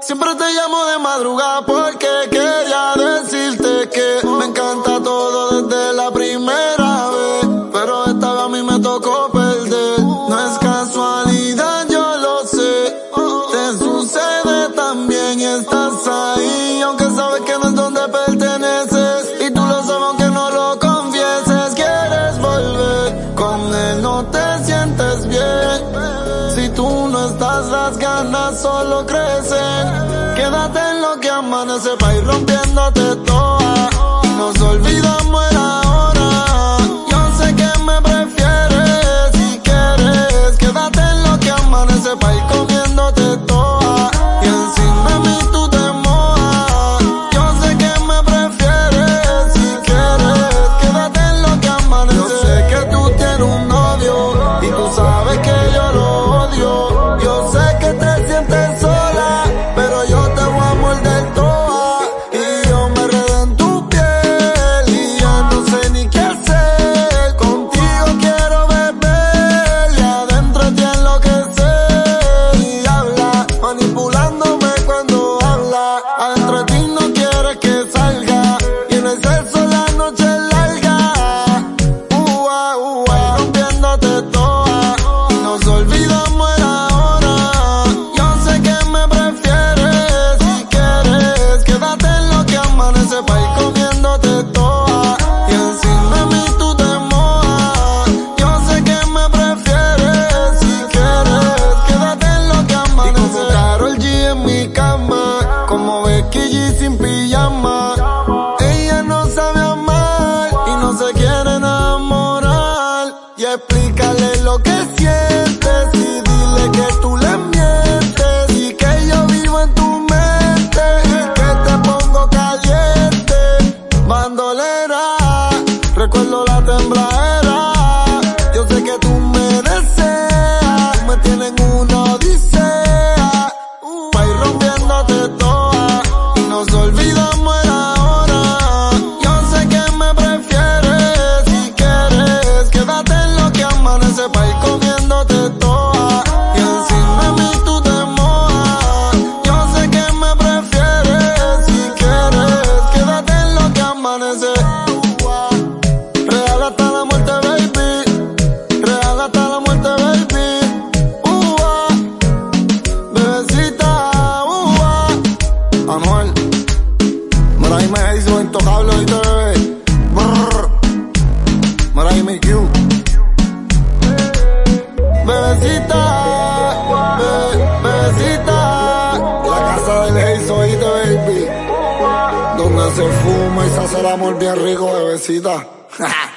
Siempre te llamo de madrugada porque quería decirte que me encanta todo desde la primera vez, pero esta vez a mí me tocó perder. No es casualidad, yo lo sé, te sucede también y estás ahí, aunque sabes que no es donde perteneces, y tú lo sabes aunque no lo confieses. Quieres volver, con él no te sientes bien. Si tú no estás, las ganas solo crecen. Quédate en lo que amanece pa' ir rompiéndote toda, y nos olvidamos el ahora. Yo sé que me prefieres, si quieres. Quédate en lo que amanece pa' ir comiéndote toda, y encima de mí tú te mojas. Yo sé que me prefieres, si quieres. Quédate en lo que amanece. Yo sé que tú tienes un novio y tú sabes que yo lo odio. Yo sé que te sientes sola, pero yo te voy a morder toda, y yo me enredo en tu piel y ya no sé ni qué hacer. Contigo quiero beber y adentro te enloquecer, y habla manipulándome cuando habla. Adentro de ti no quieres que salga, y en el sexo la noche es larga. Rompiéndote toda, y nos olvidamos el ahora. Yo sé que me prefieres, si quieres. Quédate en lo que amanece pa' ir comiéndote toda, y encima de mí tú te mojas. Yo sé que me prefieres, si quieres. Quédate en lo que amanece. Y como Karol G en mi cama, como Becky G sin pijama. Ella no sabe amar y no se quiere enamorar, y explícale lo que sientes y dile que tú le mientes, y que yo vivo en tu mente y que te pongo caliente. Bandolera, recuerdo la tembladera. Yo sé que tú me deseas, me tienen una odisea pa' ir rompiéndote toda, y nos olvidamos el ahora. Yo sé que me prefieres, si quieres. Quédate en lo que amanece pa' ir comiéndote toda, y encima de mí tú te mojas. Yo sé que me prefieres, si quieres. Quédate en lo que amanece. Real hasta la muerte, baby. Real hasta la muerte, baby. Bebecita, Anuel. Mira, ahí me hizo intocable, ¿oíste, bebé? Brrr. Mira, ahí me Q. Bebecita, bebecita. La casa del Haze, ¿oíste, baby? Donde se fuma y se hace el amor bien rico, bebecita.